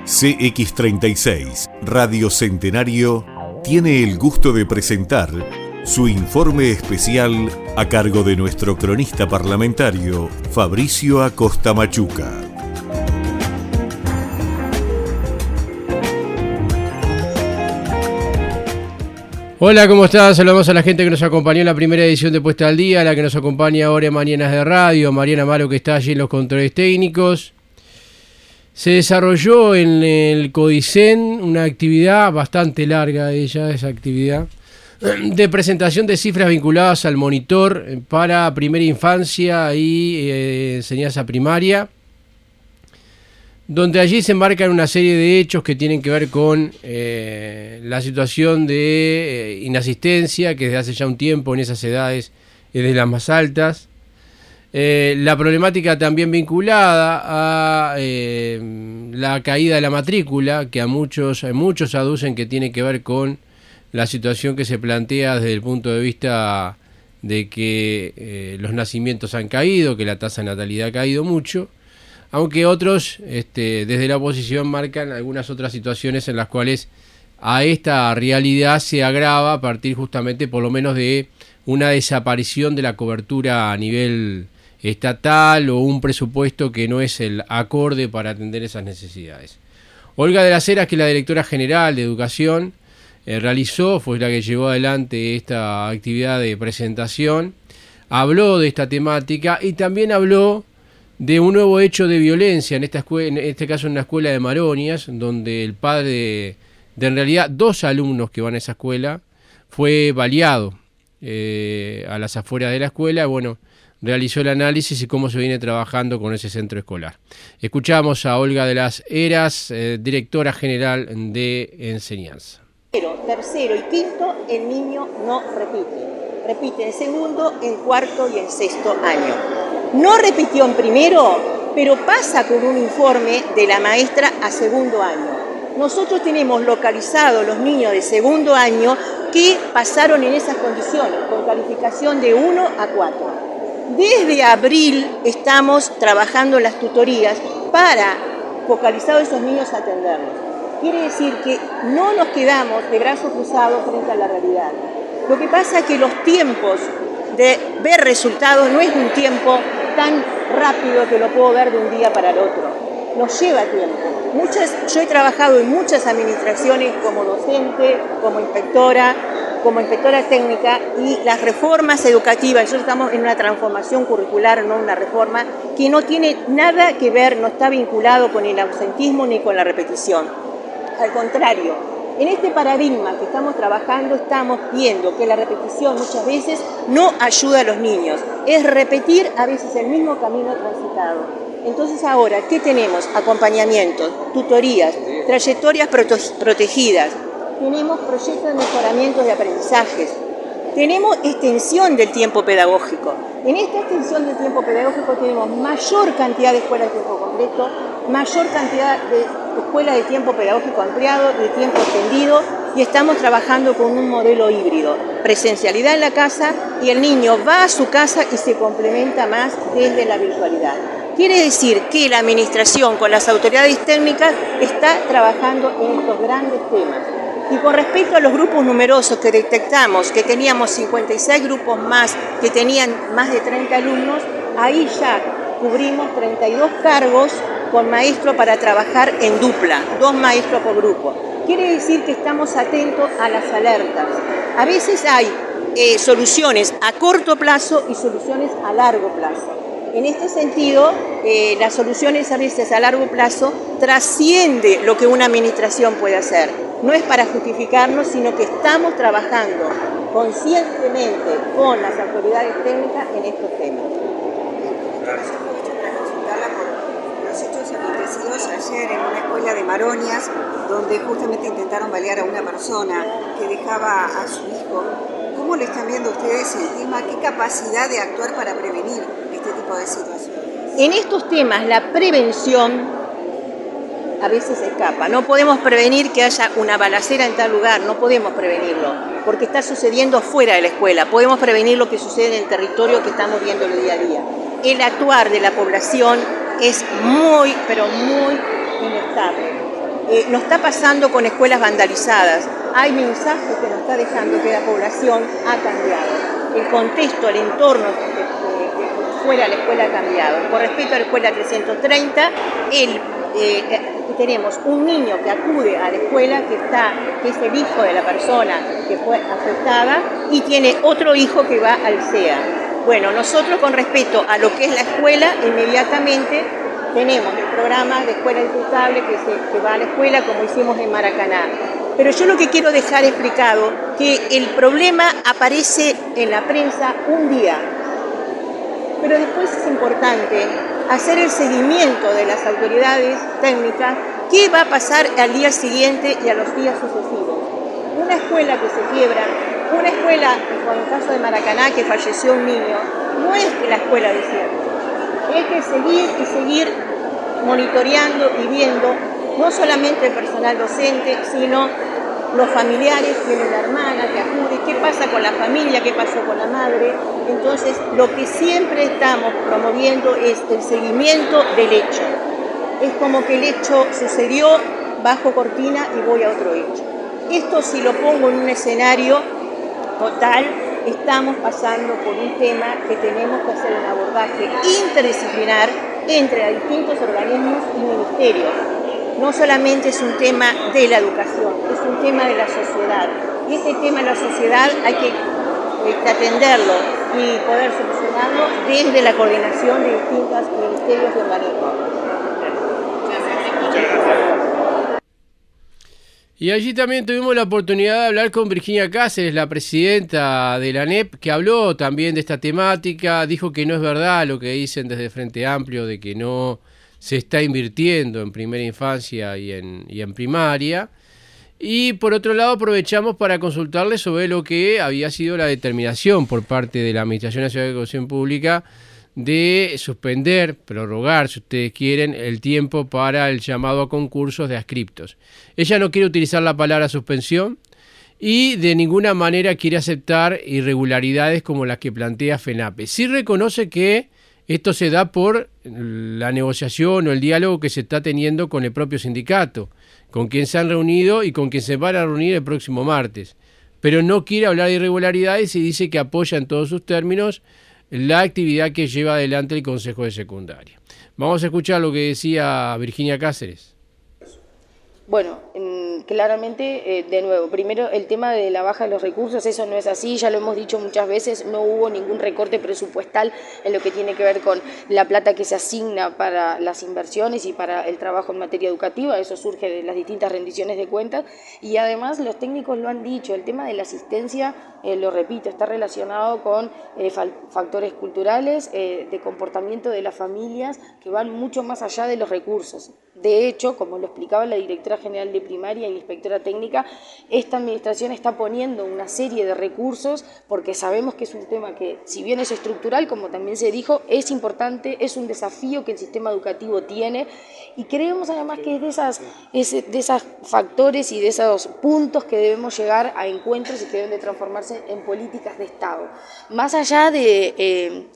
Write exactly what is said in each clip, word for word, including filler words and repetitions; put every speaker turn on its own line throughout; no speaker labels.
C X treinta y seis, Radio Centenario, tiene el gusto de presentar su informe especial a cargo de nuestro cronista parlamentario, Fabricio Acosta Machuca.
Hola, ¿cómo están? Saludamos a la gente que nos acompañó en la primera edición de Puesta al Día, a la que nos acompaña ahora en Mañanas de Radio, Mariana Malo, que está allí en los controles técnicos. Se desarrolló en el Codicen una actividad bastante larga, ella, esa actividad, de presentación de cifras vinculadas al monitor para primera infancia y eh, enseñanza primaria, donde allí se enmarcan una serie de hechos que tienen que ver con eh, la situación de eh, inasistencia, que desde hace ya un tiempo en esas edades es de las más altas. Eh, la problemática también vinculada a eh, la caída de la matrícula, que a muchos, a muchos aducen que tiene que ver con la situación que se plantea desde el punto de vista de que eh, los nacimientos han caído, que la tasa de natalidad ha caído mucho, aunque otros este, desde la oposición marcan algunas otras situaciones en las cuales a esta realidad se agrava a partir justamente por lo menos de una desaparición de la cobertura a nivel estatal o un presupuesto que no es el acorde para atender esas necesidades. Olga de las Heras, que es la directora general de Educación, eh, realizó, fue la que llevó adelante esta actividad de presentación, habló de esta temática y también habló de un nuevo hecho de violencia, en, esta escuela, en este caso en una escuela de Maronias, donde el padre de, de en realidad dos alumnos que van a esa escuela fue baleado eh, a las afueras de la escuela. Bueno, realizó el análisis y cómo se viene trabajando con ese centro escolar. Escuchamos a Olga de las Heras, eh, directora general de Enseñanza.
Tercero y quinto, el niño no repite. Repite en segundo, en cuarto y en sexto año. No repitió en primero, pero pasa con un informe de la maestra a segundo año. Nosotros tenemos localizados los niños de segundo año que pasaron en esas condiciones, con calificación de uno a cuatro. Desde abril estamos trabajando las tutorías para, focalizados esos niños, atenderlos. Quiere decir que no nos quedamos de brazos cruzados frente a la realidad. Lo que pasa es que los tiempos de ver resultados no es un tiempo tan rápido que lo puedo ver de un día para el otro. Nos lleva tiempo. Muchas, yo he trabajado en muchas administraciones como docente, como inspectora, como inspectora técnica, y las reformas educativas, nosotros estamos en una transformación curricular, no una reforma, que no tiene nada que ver, no está vinculado con el ausentismo ni con la repetición. Al contrario, en este paradigma que estamos trabajando estamos viendo que la repetición muchas veces no ayuda a los niños, es repetir a veces el mismo camino transitado. Entonces ahora, ¿qué tenemos? Acompañamientos, tutorías, trayectorias prote- protegidas, tenemos proyectos de mejoramiento de aprendizajes, tenemos extensión del tiempo pedagógico. En esta extensión del tiempo pedagógico tenemos mayor cantidad de escuelas de tiempo completo, mayor cantidad de escuelas de tiempo pedagógico ampliado, de tiempo extendido, y estamos trabajando con un modelo híbrido, presencialidad en la casa y el niño va a su casa y se complementa más desde la virtualidad. Quiere decir que la administración con las autoridades técnicas está trabajando en estos grandes temas. Y con respecto a los grupos numerosos que detectamos, que teníamos cincuenta y seis grupos más, que tenían más de treinta alumnos, ahí ya cubrimos treinta y dos cargos con maestro para trabajar en dupla, dos maestros por grupo. Quiere decir que estamos atentos a las alertas. A veces hay eh, soluciones a corto plazo y soluciones a largo plazo. En este sentido, eh, las soluciones a veces a largo plazo trasciende lo que una administración puede hacer. No es para justificarnos, sino que estamos trabajando conscientemente con las autoridades técnicas en estos temas.
Los hechos acontecidos ayer en una escuela de Maronias, donde justamente intentaron balear a una persona que dejaba a su hijo. ¿Cómo le están viendo ustedes el tema? ¿Qué capacidad de actuar para prevenir este tipo de situaciones?
En estos temas, la prevención a veces escapa. No podemos prevenir que haya una balacera en tal lugar, no podemos prevenirlo, porque está sucediendo fuera de la escuela. Podemos prevenir lo que sucede en el territorio que estamos viendo el día a día. El actuar de la población es muy, pero muy inestable. Eh, nos está pasando con escuelas vandalizadas. Hay mensajes que nos está dejando que la población ha cambiado. El contexto, el entorno de, de, de fuera de la escuela ha cambiado. Con respecto a la escuela trescientos treinta, el, eh, tenemos un niño que acude a la escuela que, está, que es el hijo de la persona que fue afectada y tiene otro hijo que va al C E A. Bueno, nosotros con respecto a lo que es la escuela, inmediatamente tenemos el programa de escuela imputable que, se, que va a la escuela como hicimos en Maracaná. Pero yo lo que quiero dejar explicado que el problema aparece en la prensa un día, pero después es importante hacer el seguimiento de las autoridades técnicas, qué va a pasar al día siguiente y a los días sucesivos. Una escuela que se quiebra, una escuela, como en el caso de Maracaná, que falleció un niño, no es que la escuela desierta. Es que seguir y seguir monitoreando y viendo no solamente el personal docente, sino los familiares, tiene la hermana que acude, qué pasa con la familia, qué pasó con la madre. Entonces, lo que siempre estamos promoviendo es el seguimiento del hecho. Es como que el hecho sucedió bajo cortina y voy a otro hecho. Esto, si lo pongo en un escenario total, estamos pasando por un tema que tenemos que hacer un abordaje interdisciplinar entre distintos organismos y ministerios. No solamente es un tema de la educación, es un tema de la sociedad. Y este tema de la sociedad hay que este, atenderlo y poder solucionarlo desde la coordinación de distintos ministerios y organismos.
Y allí también tuvimos la oportunidad de hablar con Virginia Cáceres, la presidenta de la A N E P, que habló también de esta temática, dijo que no es verdad lo que dicen desde Frente Amplio de que no se está invirtiendo en primera infancia y en, y en primaria. Y por otro lado aprovechamos para consultarle sobre lo que había sido la determinación por parte de la Administración Nacional de Educación Pública de suspender, prorrogar, si ustedes quieren, el tiempo para el llamado a concursos de adscriptos. Ella no quiere utilizar la palabra suspensión y de ninguna manera quiere aceptar irregularidades como las que plantea FENAPE. Sí reconoce que esto se da por la negociación o el diálogo que se está teniendo con el propio sindicato, con quien se han reunido y con quien se van a reunir el próximo martes. Pero no quiere hablar de irregularidades y dice que apoya en todos sus términos la actividad que lleva adelante el Consejo de Secundaria. Vamos a escuchar lo que decía Virginia Cáceres.
Bueno, claramente, eh, de nuevo, primero el tema de la baja de los recursos, eso no es así, ya lo hemos dicho muchas veces, no hubo ningún recorte presupuestal en lo que tiene que ver con la plata que se asigna para las inversiones y para el trabajo en materia educativa, eso surge de las distintas rendiciones de cuentas y además los técnicos lo han dicho, el tema de la asistencia, eh, lo repito, está relacionado con eh, factores culturales, eh, de comportamiento de las familias que van mucho más allá de los recursos. De hecho, como lo explicaba la directora general de primaria y la inspectora técnica, esta administración está poniendo una serie de recursos porque sabemos que es un tema que, si bien es estructural, como también se dijo, es importante, es un desafío que el sistema educativo tiene y creemos además que es de, esas, es de esos factores y de esos puntos que debemos llegar a encuentros y que deben de transformarse en políticas de Estado. Más allá de... Eh,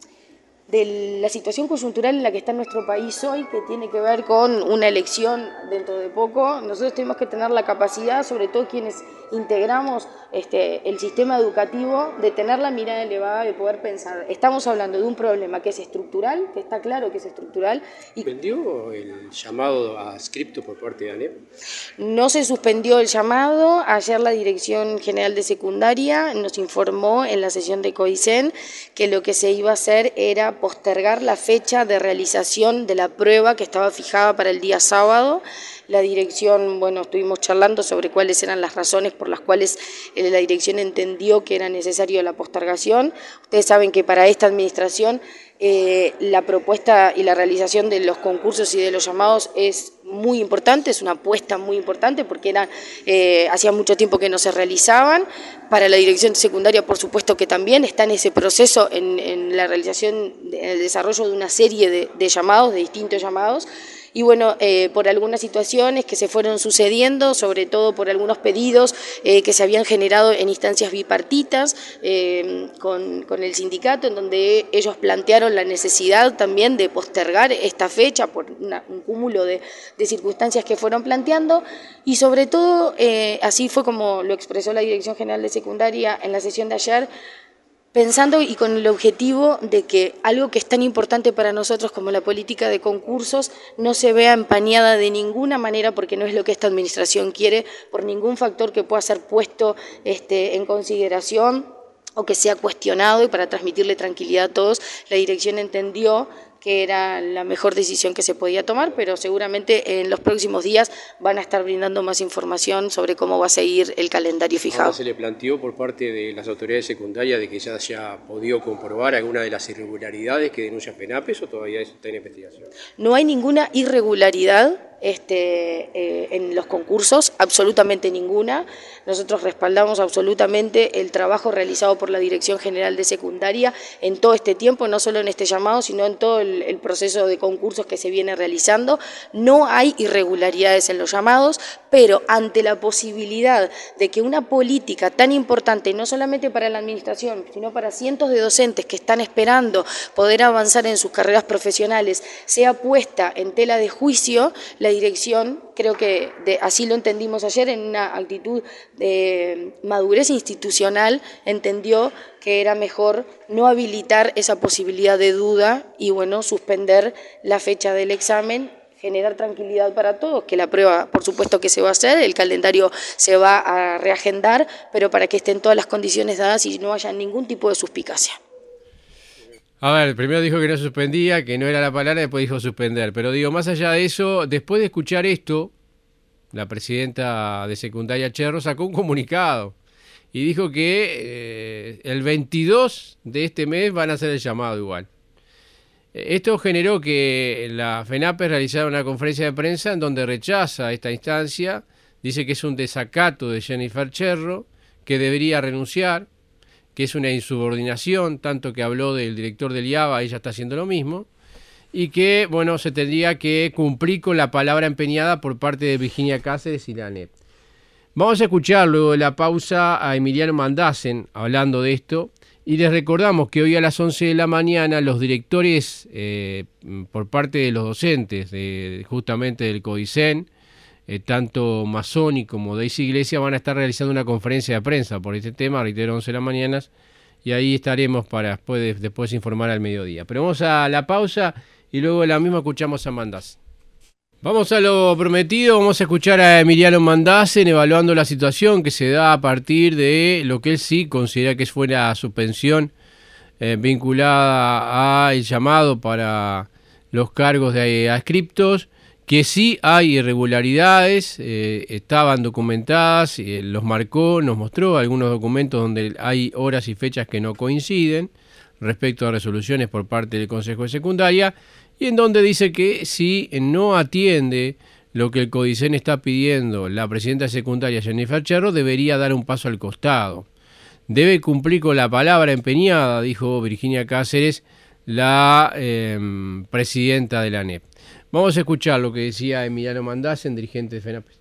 de la situación coyuntural en la que está nuestro país hoy, que tiene que ver con una elección dentro de poco, nosotros tenemos que tener la capacidad, sobre todo quienes integramos este, el sistema educativo, de tener la mirada elevada, de poder pensar. Estamos hablando de un problema que es estructural, que está claro que es estructural. Y
¿suspendió el llamado a adscripto por parte de A N E P?
No se suspendió el llamado. Ayer la Dirección General de Secundaria nos informó en la sesión de CODICEN que lo que se iba a hacer era postergar la fecha de realización de la prueba que estaba fijada para el día sábado. La dirección, bueno, estuvimos charlando sobre cuáles eran las razones por las cuales la dirección entendió que era necesario la postergación. Ustedes saben que para esta administración eh, la propuesta y la realización de los concursos y de los llamados es muy importante, es una apuesta muy importante porque era, eh, hacía mucho tiempo que no se realizaban. Para la dirección secundaria, por supuesto que también está en ese proceso, en, en la realización, en el desarrollo de una serie de, de llamados, de distintos llamados. y bueno, eh, por algunas situaciones que se fueron sucediendo, sobre todo por algunos pedidos eh, que se habían generado en instancias bipartitas eh, con, con el sindicato, en donde ellos plantearon la necesidad también de postergar esta fecha por una, un cúmulo de, de circunstancias que fueron planteando, y sobre todo, eh, así fue como lo expresó la Dirección General de Secundaria en la sesión de ayer, pensando y con el objetivo de que algo que es tan importante para nosotros como la política de concursos no se vea empañada de ninguna manera, porque no es lo que esta administración quiere, por ningún factor que pueda ser puesto este, en consideración o que sea cuestionado, y para transmitirle tranquilidad a todos, la dirección entendió que era la mejor decisión que se podía tomar, pero seguramente en los próximos días van a estar brindando más información sobre cómo va a seguir el calendario fijado.
Ahora se le planteó por parte de las autoridades secundarias de que ya se haya podido comprobar alguna de las irregularidades que denuncia FENAPES, o todavía está en investigación.
No hay ninguna irregularidad Este, eh, en los concursos, absolutamente ninguna. Nosotros respaldamos absolutamente el trabajo realizado por la Dirección General de Secundaria en todo este tiempo, no solo en este llamado, sino en todo el, el proceso de concursos que se viene realizando. No hay irregularidades en los llamados, pero ante la posibilidad de que una política tan importante, no solamente para la administración, sino para cientos de docentes que están esperando poder avanzar en sus carreras profesionales, sea puesta en tela de juicio, la dirección, creo que de, así lo entendimos ayer, en una actitud de madurez institucional, entendió que era mejor no habilitar esa posibilidad de duda y bueno, suspender la fecha del examen, generar tranquilidad para todos, que la prueba por supuesto que se va a hacer, el calendario se va a reagendar, pero para que estén todas las condiciones dadas y no haya ningún tipo de suspicacia.
A ver, primero dijo que no suspendía, que no era la palabra, después dijo suspender. Pero digo, más allá de eso, después de escuchar esto, la presidenta de Secundaria Cherro sacó un comunicado y dijo que eh, el veintidós de este mes van a hacer el llamado igual. Esto generó que la FENAPES realizara una conferencia de prensa en donde rechaza esta instancia, dice que es un desacato de Jennifer Cherro, que debería renunciar, que es una insubordinación, tanto que habló del director del I A B A, ella está haciendo lo mismo, y que, bueno, se tendría que cumplir con la palabra empeñada por parte de Virginia Cáceres y la ANEP. Vamos a escuchar luego de la pausa a Emiliano Mandassen hablando de esto, y les recordamos que hoy a las once de la mañana los directores, eh, por parte de los docentes, de, justamente del CODICEN, Eh, tanto Mazzoni como Daisy Iglesias van a estar realizando una conferencia de prensa por este tema, reitero, once de la mañana, y ahí estaremos para después, después informar al mediodía. Pero vamos a la pausa y luego de la misma escuchamos a Mandassen. Vamos a lo prometido, vamos a escuchar a Emiliano Mandassen evaluando la situación que se da a partir de lo que él sí considera que fue la suspensión eh, vinculada al llamado para los cargos de adscriptos, que sí hay irregularidades, eh, estaban documentadas, eh, los marcó, nos mostró algunos documentos donde hay horas y fechas que no coinciden respecto a resoluciones por parte del Consejo de Secundaria, y en donde dice que si no atiende lo que el CODICEN está pidiendo la presidenta de secundaria, Jennifer Cherro, debería dar un paso al costado. Debe cumplir con la palabra empeñada, dijo Virginia Cáceres, la eh, presidenta de la ANEP. Vamos a escuchar lo que decía Emiliano Mandassen, dirigente de FENAPES.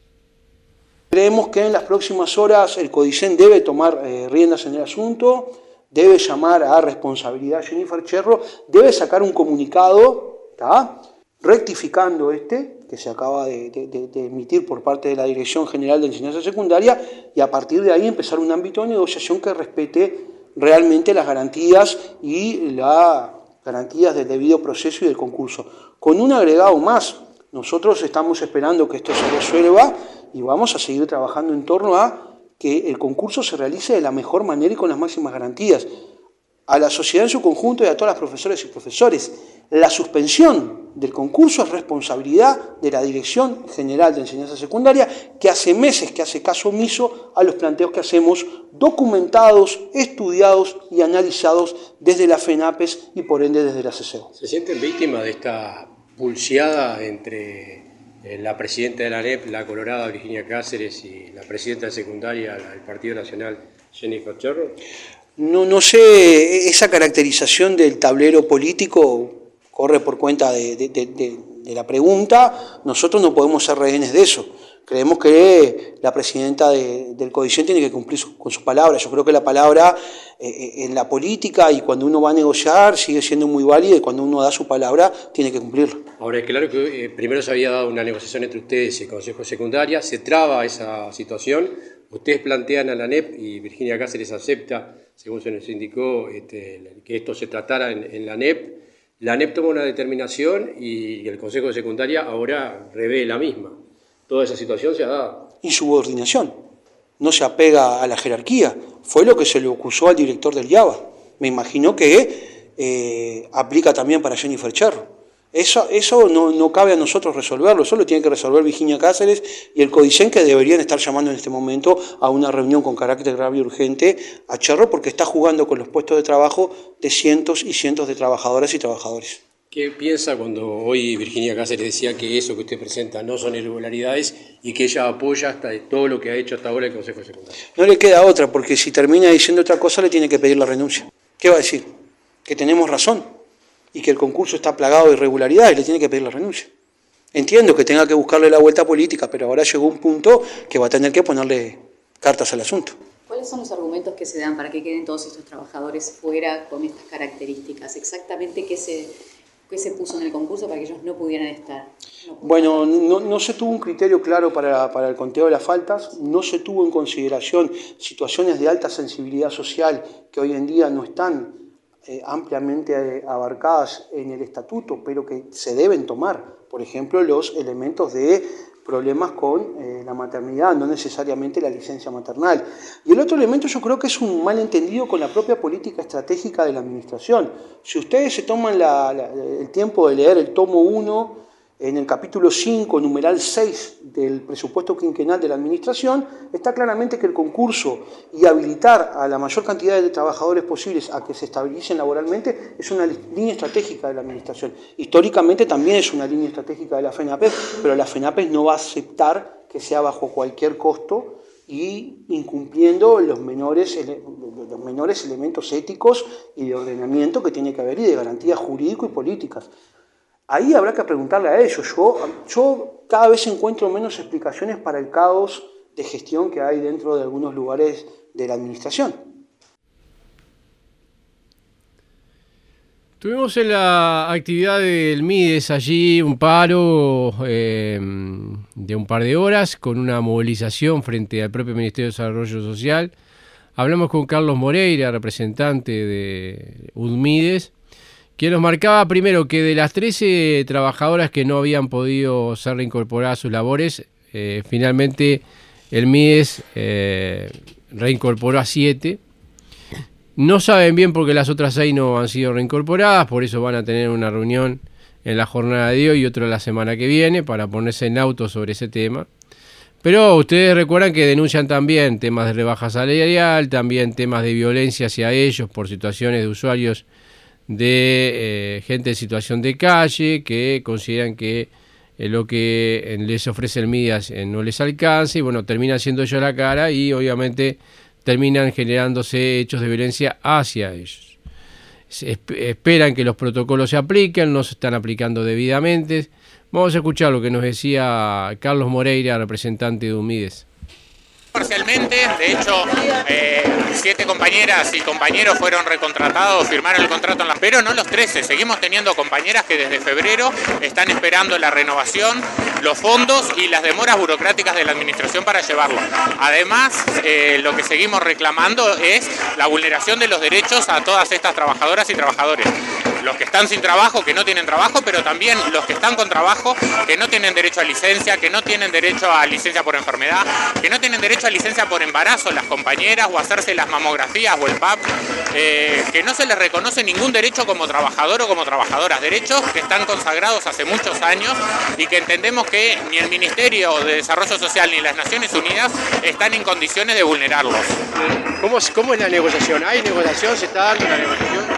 Creemos que en las próximas horas el CODICEN debe tomar eh, riendas en el asunto, debe llamar a responsabilidad a Jennifer Cherro, debe sacar un comunicado, ¿tá?, rectificando este, que se acaba de, de, de emitir por parte de la Dirección General de Enseñanza Secundaria, y a partir de ahí empezar un ámbito de negociación que respete realmente las garantías y las garantías del debido proceso y del concurso. Con un agregado más, nosotros estamos esperando que esto se resuelva y vamos a seguir trabajando en torno a que el concurso se realice de la mejor manera y con las máximas garantías. A la sociedad en su conjunto y a todas las profesoras y profesores, la suspensión del concurso es responsabilidad de la Dirección General de Enseñanza Secundaria, que hace meses que hace caso omiso a los planteos que hacemos, documentados, estudiados y analizados desde la FENAPES y por ende desde la C C O.
¿Se sienten víctimas de esta pulseada entre la presidenta de la ANEP, la colorada Virginia Cáceres, y la presidenta de secundaria del Partido Nacional, Jennifer Cherro?
No, no sé, esa caracterización del tablero político corre por cuenta de, de, de, de de la pregunta, nosotros no podemos ser rehenes de eso. Creemos que la presidenta de, del CODICEN tiene que cumplir su, con sus palabras. Yo creo que la palabra eh, en la política y cuando uno va a negociar sigue siendo muy válida, y cuando uno da su palabra tiene que cumplirla.
Ahora, es claro que eh, primero se había dado una negociación entre ustedes y el Consejo de Secundaria, se traba esa situación, ustedes plantean a la A N E P y Virginia Cáceres acepta, según se nos indicó, este, que esto se tratara en, en la A N E P. La A N E P toma una determinación y el Consejo de Secundaria ahora revé la misma. Toda esa situación se ha dado.
Insubordinación, no se apega a la jerarquía, fue lo que se le acusó al director del IABA. Me imagino que eh, aplica también para Jennifer Cherro. Eso, eso no, no cabe a nosotros resolverlo, eso lo tiene que resolver Virginia Cáceres y el CODICEN, que deberían estar llamando en este momento a una reunión con carácter grave y urgente a Cherro, porque está jugando con los puestos de trabajo de cientos y cientos de trabajadoras y trabajadores.
¿Qué piensa cuando hoy Virginia Cáceres decía que eso que usted presenta no son irregularidades y que ella apoya hasta todo lo que ha hecho hasta ahora el Consejo de Secundaria?
No le queda otra, porque si termina diciendo otra cosa le tiene que pedir la renuncia. ¿Qué va a decir? Que tenemos razón y que el concurso está plagado de irregularidades, le tiene que pedir la renuncia. Entiendo que tenga que buscarle la vuelta política, pero ahora llegó un punto que va a tener que ponerle cartas al asunto.
¿Cuáles son los argumentos que se dan para que queden todos estos trabajadores fuera con estas características? Exactamente qué se... ¿Qué se puso en el concurso para que ellos no pudieran estar? No
bueno, no, no se tuvo un criterio claro para, para el conteo de las faltas, no se tuvo en consideración situaciones de alta sensibilidad social que hoy en día no están eh, ampliamente eh, abarcadas en el estatuto, pero que se deben tomar. Por ejemplo, los elementos de problemas con eh, la maternidad, no necesariamente la licencia maternal. Y el otro elemento yo creo que es un malentendido con la propia política estratégica de la administración. Si ustedes se toman la, la, el tiempo de leer el tomo uno, en el capítulo cinco, numeral seis del presupuesto quinquenal de la administración, está claramente que el concurso y habilitar a la mayor cantidad de trabajadores posibles a que se estabilicen laboralmente es una línea estratégica de la administración. Históricamente también es una línea estratégica de la FENAPES, pero la FENAPES no va a aceptar que sea bajo cualquier costo y incumpliendo los menores, los menores elementos éticos y de ordenamiento que tiene que haber y de garantías jurídicas y políticas. Ahí habrá que preguntarle a ellos. Yo, yo cada vez encuentro menos explicaciones para el caos de gestión que hay dentro de algunos lugares de la administración.
Tuvimos en la actividad del MIDES allí un paro eh, de un par de horas con una movilización frente al propio Ministerio de Desarrollo Social. Hablamos con Carlos Moreira, representante de UDMIDES, que nos marcaba primero que de las trece trabajadoras que no habían podido ser reincorporadas a sus labores, eh, finalmente el MIDES eh, reincorporó a siete. No saben bien por qué las otras seis no han sido reincorporadas, por eso van a tener una reunión en la jornada de hoy y otra la semana que viene para ponerse en auto sobre ese tema. Pero ustedes recuerdan que denuncian también temas de rebaja salarial, también temas de violencia hacia ellos por situaciones de usuarios de eh, gente en situación de calle, que consideran que eh, lo que les ofrece el MIDES eh, no les alcanza y bueno, terminan siendo ellos la cara y obviamente terminan generándose hechos de violencia hacia ellos. Se esp- esperan que los protocolos se apliquen, no se están aplicando debidamente. Vamos a escuchar lo que nos decía Carlos Moreira, representante de UDMIDES.
Parcialmente, de hecho, eh, siete compañeras y compañeros fueron recontratados, firmaron el contrato en la... Pero no los trece, seguimos teniendo compañeras que desde febrero están esperando la renovación, los fondos y las demoras burocráticas de la administración para llevarlo. Además, eh, lo que seguimos reclamando es la vulneración de los derechos a todas estas trabajadoras y trabajadores. Los que están sin trabajo, que no tienen trabajo, pero también los que están con trabajo, que no tienen derecho a licencia, que no tienen derecho a licencia por enfermedad, que no tienen derecho a licencia por embarazo, las compañeras, o hacerse las mamografías o el P A P, eh, que no se les reconoce ningún derecho como trabajador o como trabajadoras, derechos que están consagrados hace muchos años y que entendemos que ni el Ministerio de Desarrollo Social ni las Naciones Unidas están en condiciones de vulnerarlos.
¿Cómo es, cómo es la negociación? ¿Hay negociación? ¿Se está dando la negociación?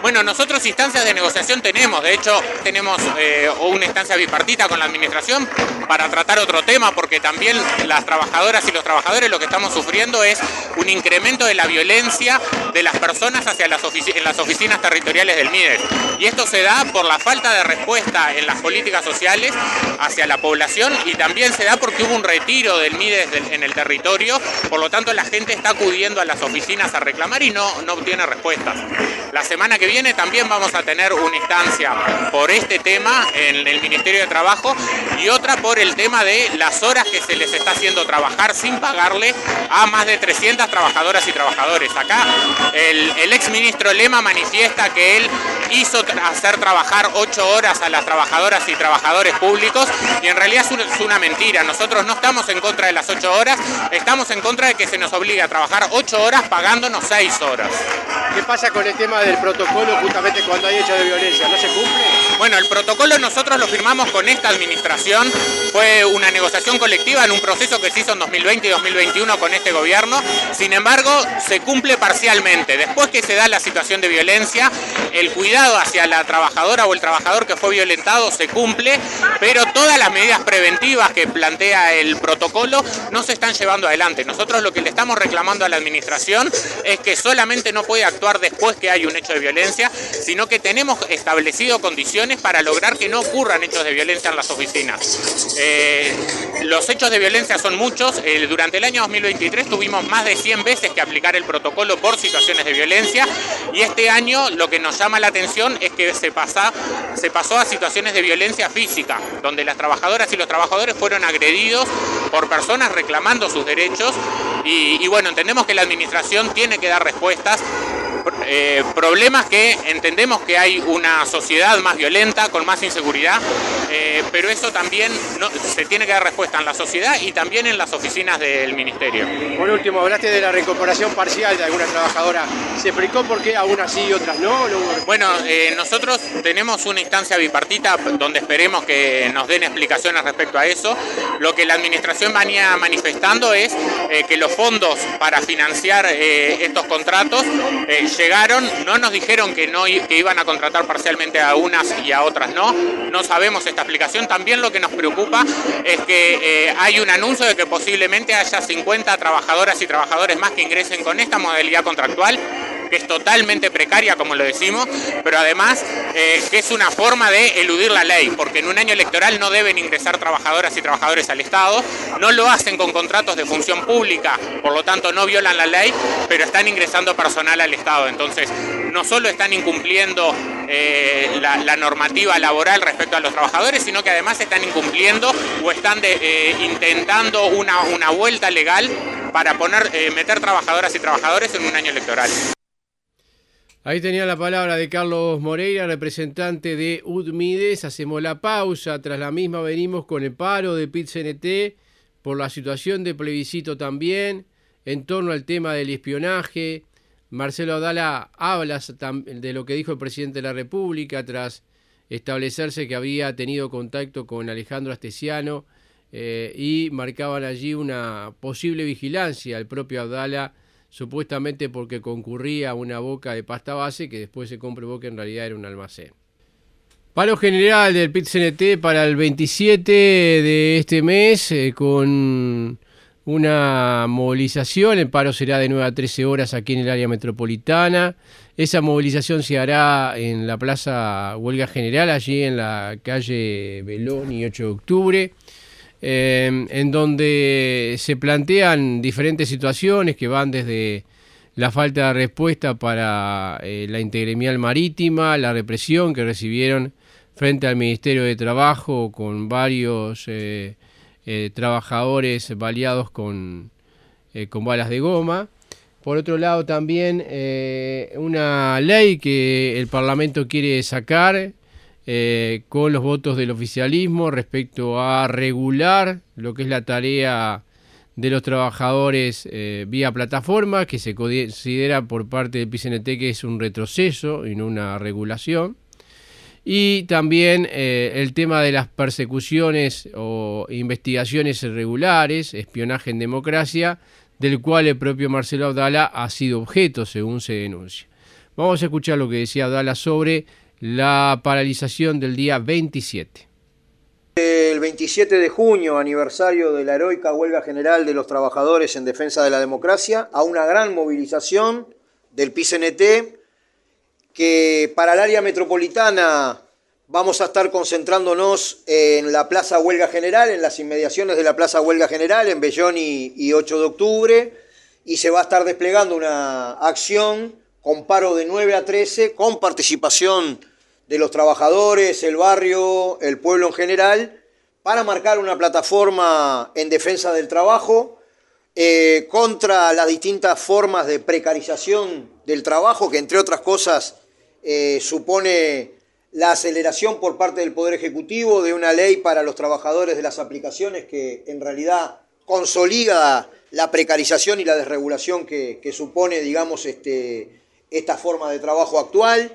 Bueno, nosotros instancias de negociación tenemos, de hecho tenemos eh, una instancia bipartita con la administración para tratar otro tema, porque también las trabajadoras y los trabajadores lo que estamos sufriendo es un incremento de la violencia de las personas hacia las ofici- en las oficinas territoriales del MIDES. Y esto se da por la falta de respuesta en las políticas sociales hacia la población, y también se da porque hubo un retiro del MIDES del, en el territorio, por lo tanto la gente está acudiendo a las oficinas a reclamar y no, no obtiene respuestas. La semana que viene también vamos a tener una instancia por este tema en el Ministerio de Trabajo y otra por el tema de las horas que se les está haciendo trabajar sin pagarle a más de trescientas trabajadoras y trabajadores. Acá el, el exministro Lema manifiesta que él hizo tra- hacer trabajar ocho horas a las trabajadoras y trabajadores públicos, y en realidad es una, es una mentira. Nosotros no estamos en contra de las ocho horas, estamos en contra de que se nos obligue a trabajar ocho horas pagándonos seis horas.
¿Qué pasa con el tema del protocolo justamente cuando hay hechos de violencia? ¿No se cumple?
Bueno, el protocolo nosotros lo firmamos con esta administración, fue una negociación colectiva en un proceso que se hizo en dos mil veinte y dos mil veintiuno con este gobierno, sin embargo se cumple parcialmente. Después que se da la situación de violencia, el cuidado hacia la trabajadora o el trabajador que fue violentado se cumple, pero todas las medidas preventivas que plantea el protocolo no se están llevando adelante. Nosotros lo que le estamos reclamando a la administración es que solamente no puede actuar después que hay un hecho de violencia, sino que tenemos establecido condiciones para lograr que no ocurran hechos de violencia en las oficinas. Eh, los hechos de violencia son muchos. Eh, durante el año dos mil veintitrés tuvimos más de cien veces que aplicar el protocolo por situaciones de violencia, y este año lo que nos llama la atención es que se, pasa, se pasó a situaciones de violencia física, donde las trabajadoras y los trabajadores fueron agredidos por personas reclamando sus derechos, y, y bueno, entendemos que la administración tiene que dar respuestas. Eh, problemas que entendemos que hay una sociedad más violenta, con más inseguridad, eh, pero eso también no, se tiene que dar respuesta en la sociedad y también en las oficinas del ministerio.
Por último, hablaste de la reincorporación parcial de alguna trabajadora. ¿Se explicó por qué algunas sí y otras no?
Bueno, eh, nosotros tenemos una instancia bipartita donde esperemos que nos den explicaciones respecto a eso. Lo que la administración venía manifestando es eh, que los fondos para financiar eh, estos contratos eh, llegaron, no nos dijeron que no que iban a contratar parcialmente a unas y a otras no, no sabemos esta explicación. También lo que nos preocupa es que eh, hay un anuncio de que posiblemente haya cincuenta trabajadoras y trabajadores más que ingresen con esta modalidad contractual, que es totalmente precaria, como lo decimos, pero además eh, que es una forma de eludir la ley, porque en un año electoral no deben ingresar trabajadoras y trabajadores al Estado, no lo hacen con contratos de función pública, por lo tanto no violan la ley, pero están ingresando personal al Estado. Entonces, no solo están incumpliendo eh, la, la normativa laboral respecto a los trabajadores, sino que además están incumpliendo o están de, eh, intentando una, una vuelta legal para poner, eh, meter trabajadoras y trabajadores en un año electoral.
Ahí tenía la palabra de Carlos Moreira, representante de UDMIDES. Hacemos la pausa, tras la misma venimos con el paro de P I T C N T por la situación de plebiscito también, en torno al tema del espionaje. Marcelo Abdala habla de lo que dijo el presidente de la República tras establecerse que había tenido contacto con Alejandro Astesiano eh, y marcaban allí una posible vigilancia al propio Abdala, supuestamente porque concurría a una boca de pasta base que después se comprobó que en realidad era un almacén. Paro general del P I T C N T para el veintisiete de este mes eh, con una movilización. El paro será de nueve a trece horas aquí en el área metropolitana. Esa movilización se hará en la Plaza Huelga General, allí en la calle Belón y ocho de octubre. Eh, en donde se plantean diferentes situaciones que van desde la falta de respuesta para eh, la Intergremial Marítima, la represión que recibieron frente al Ministerio de Trabajo con varios eh, eh, trabajadores baleados con, eh, con balas de goma. Por otro lado también eh, una ley que el Parlamento quiere sacar Eh, con los votos del oficialismo respecto a regular lo que es la tarea de los trabajadores eh, vía plataforma, que se considera por parte del P I C N T que es un retroceso y no una regulación. Y también eh, el tema de las persecuciones o investigaciones irregulares, espionaje en democracia, del cual el propio Marcelo Abdala ha sido objeto, según se denuncia. Vamos a escuchar lo que decía Abdala sobre la paralización del día veintisiete.
El veintisiete de junio, aniversario de la heroica huelga general de los trabajadores en defensa de la democracia, a una gran movilización del P I C N T, que para el área metropolitana vamos a estar concentrándonos en la Plaza Huelga General, en las inmediaciones de la Plaza Huelga General, en Bellón y, y ocho de octubre, y se va a estar desplegando una acción con paro de nueve a trece, con participación de los trabajadores, el barrio, el pueblo en general, para marcar una plataforma en defensa del trabajo, eh, contra las distintas formas de precarización del trabajo, que entre otras cosas eh, supone la aceleración por parte del Poder Ejecutivo de una ley para los trabajadores de las aplicaciones que en realidad consolida la precarización y la desregulación que, que supone, digamos, este, esta forma de trabajo actual,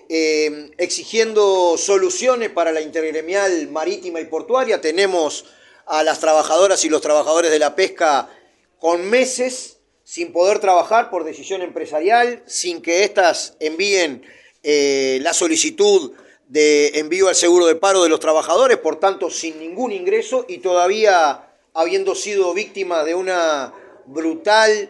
eh, exigiendo soluciones para la intergremial marítima y portuaria. Tenemos a las trabajadoras y los trabajadores de la pesca con meses sin poder trabajar por decisión empresarial, sin que éstas envíen eh, la solicitud de envío al seguro de paro de los trabajadores, por tanto sin ningún ingreso y todavía habiendo sido víctima de una brutal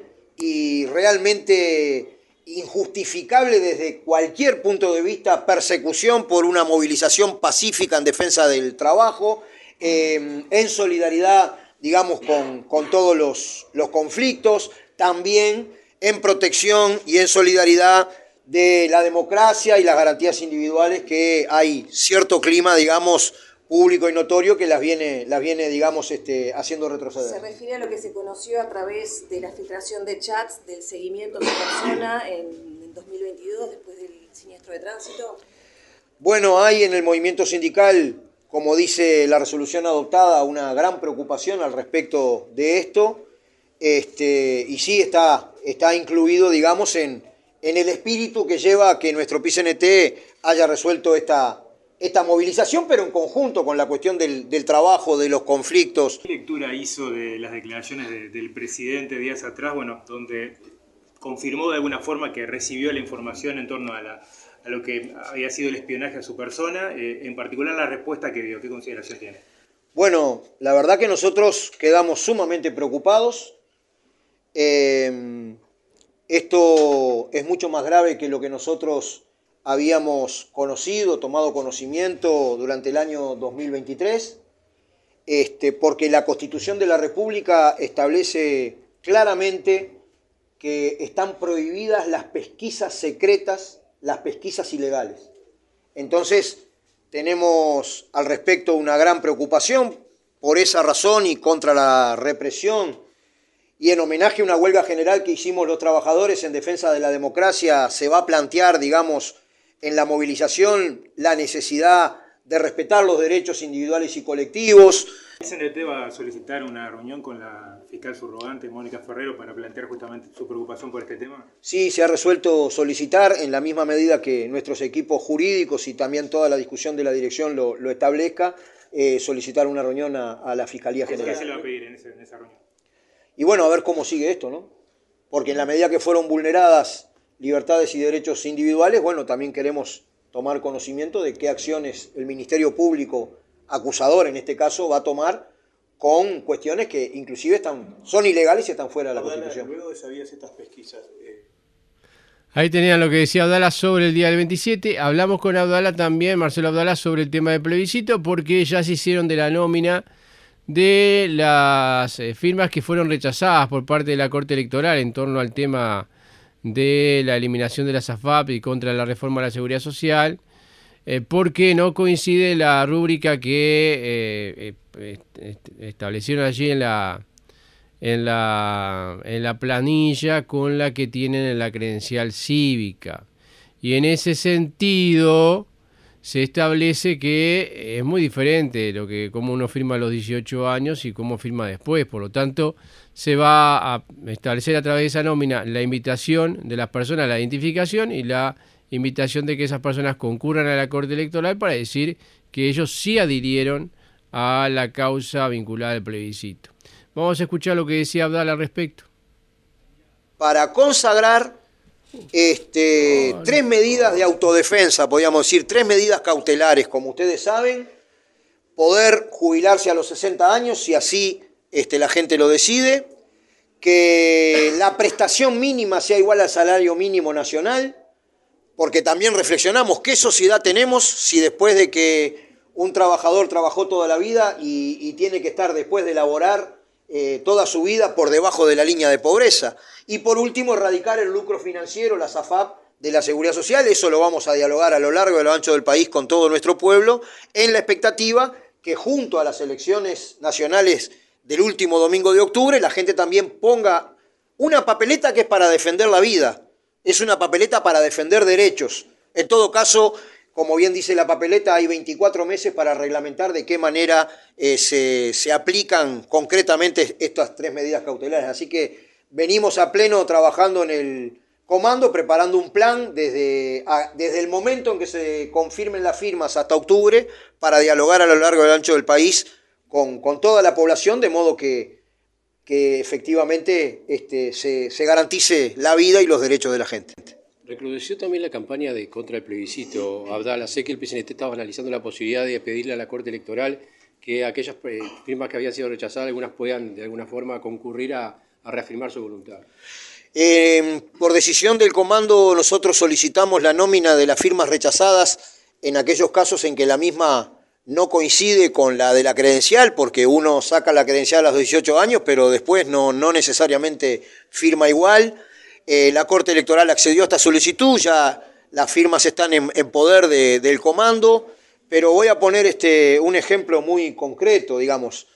y realmente injustificable desde cualquier punto de vista persecución por una movilización pacífica en defensa del trabajo, eh, en solidaridad, digamos, con, con todos los, los conflictos, también en protección y en solidaridad de la democracia y las garantías individuales, que hay cierto clima, digamos, público y notorio que las viene, las viene digamos, este, haciendo retroceder.
Se refiere a lo que se conoció a través de la filtración de chats, del seguimiento de su persona en, en dos mil veintidós, después del siniestro de tránsito.
Bueno, hay en el movimiento sindical, como dice la resolución adoptada, una gran preocupación al respecto de esto, este, y sí está, está incluido, digamos, en, en el espíritu que lleva a que nuestro P I C N T haya resuelto esta esta movilización, pero en conjunto con la cuestión del, del trabajo, de los conflictos.
¿Qué lectura hizo de las declaraciones de, del presidente días atrás, bueno, donde confirmó de alguna forma que recibió la información en torno a, la, a lo que había sido el espionaje a su persona, eh, en particular la respuesta que dio? ¿Qué consideración tiene?
Bueno, la verdad que nosotros quedamos sumamente preocupados. Eh, esto es mucho más grave que lo que nosotros habíamos conocido, tomado conocimiento durante el año dos mil veintitrés, este, porque la Constitución de la República establece claramente que están prohibidas las pesquisas secretas, las pesquisas ilegales. Entonces, tenemos al respecto una gran preocupación por esa razón y contra la represión, y en homenaje a una huelga general que hicimos los trabajadores en defensa de la democracia, se va a plantear, digamos, en la movilización la necesidad de respetar los derechos individuales y colectivos.
¿El C N T va a solicitar una reunión con la fiscal subrogante Mónica Ferrero para plantear justamente su preocupación por este tema?
Sí, se ha resuelto solicitar, en la misma medida que nuestros equipos jurídicos y también toda la discusión de la dirección lo, lo establezca, eh, solicitar una reunión a, a la Fiscalía General.
¿Qué se le va a pedir en, ese, en esa reunión?
Y bueno, a ver cómo sigue esto, ¿no? Porque en la medida que fueron vulneradas libertades y derechos individuales, bueno, también queremos tomar conocimiento de qué acciones el Ministerio Público, acusador en este caso, va a tomar con cuestiones que inclusive están, son ilegales y están fuera de la
Abdala,
Constitución.
Luego de sabidas estas pesquisas... Eh...
Ahí tenían lo que decía Abdala sobre el día del veintisiete. Hablamos con Abdala también, Marcelo Abdala, sobre el tema del plebiscito, porque ya se hicieron de la nómina de las eh, firmas que fueron rechazadas por parte de la Corte Electoral en torno al tema de la eliminación de la SAFAP y contra la reforma de la Seguridad Social, eh, porque no coincide la rúbrica que eh, eh, establecieron allí en la, en, la, en la planilla con la que tienen en la credencial cívica. Y en ese sentido se establece que es muy diferente lo que cómo uno firma a los dieciocho años y cómo firma después. Por lo tanto, se va a establecer a través de esa nómina la invitación de las personas a la identificación y la invitación de que esas personas concurran a la Corte Electoral para decir que ellos sí adhirieron a la causa vinculada al plebiscito. Vamos a escuchar lo que decía Abdala al respecto.
Para consagrar este,
oh,
tres medidas de autodefensa, podríamos decir, tres medidas cautelares, como ustedes saben, poder jubilarse a los sesenta años, si así este, la gente lo decide, que la prestación mínima sea igual al salario mínimo nacional, porque también reflexionamos qué sociedad tenemos si después de que un trabajador trabajó toda la vida y, y tiene que estar después de laborar eh, toda su vida por debajo de la línea de pobreza. Y por último, erradicar el lucro financiero, la SAFAP de la Seguridad Social. Eso lo vamos a dialogar a lo largo y a lo ancho del país con todo nuestro pueblo, en la expectativa que junto a las elecciones nacionales del último domingo de octubre, la gente también ponga una papeleta que es para defender la vida. Es una papeleta para defender derechos. En todo caso, como bien dice la papeleta, hay veinticuatro meses para reglamentar de qué manera eh, se, se aplican concretamente estas tres medidas cautelares. Así que venimos a pleno trabajando en el comando, preparando un plan desde, a, desde el momento en que se confirmen las firmas hasta octubre para dialogar a lo largo y ancho del país con, con toda la población, de modo que, que efectivamente este, se, se garantice la vida y los derechos de la gente.
Recrudeció también la campaña de contra el plebiscito, Abdala. Sé que el P C N T estaba analizando la posibilidad de pedirle a la Corte Electoral que aquellas firmas que habían sido rechazadas, algunas puedan de alguna forma concurrir a, a reafirmar su voluntad.
Eh, por decisión del comando, nosotros solicitamos la nómina de las firmas rechazadas en aquellos casos en que la misma no coincide con la de la credencial, porque uno saca la credencial a los dieciocho años, pero después no, no necesariamente firma igual. Eh, la Corte Electoral accedió a esta solicitud, ya las firmas están en, en poder de, del comando, pero voy a poner este, un ejemplo muy concreto, digamos.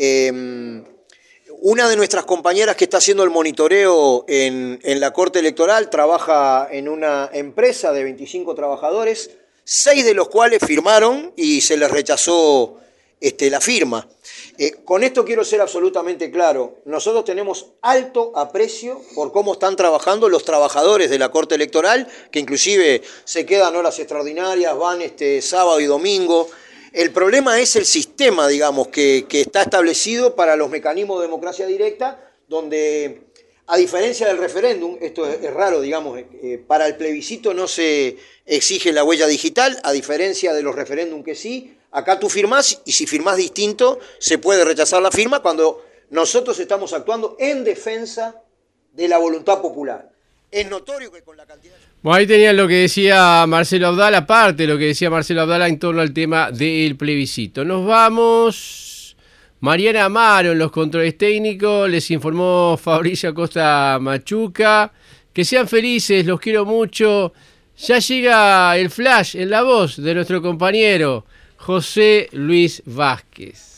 Eh, una de nuestras compañeras que está haciendo el monitoreo en, en la Corte Electoral trabaja en una empresa de veinticinco trabajadores, seis de los cuales firmaron y se les rechazó este, la firma. Eh, con esto quiero ser absolutamente claro. Nosotros tenemos alto aprecio por cómo están trabajando los trabajadores de la Corte Electoral, que inclusive se quedan horas extraordinarias, van este, sábado y domingo. El problema es el sistema, digamos, que, que está establecido para los mecanismos de democracia directa, donde, a diferencia del referéndum, esto es, es raro, digamos, eh, para el plebiscito no se exige la huella digital, a diferencia de los referéndum que sí. Acá tú firmás y si firmás distinto se puede rechazar la firma cuando nosotros estamos actuando en defensa de la voluntad popular. Es notorio que con la cantidad...
Bueno, ahí tenían lo que decía Marcelo Abdala, aparte de lo que decía Marcelo Abdala en torno al tema del plebiscito. Nos vamos. Mariana Amaro en los controles técnicos, les informó Fabricio Acosta Machuca. Que sean felices, los quiero mucho. Ya llega el flash en la voz de nuestro compañero José Luis Vázquez.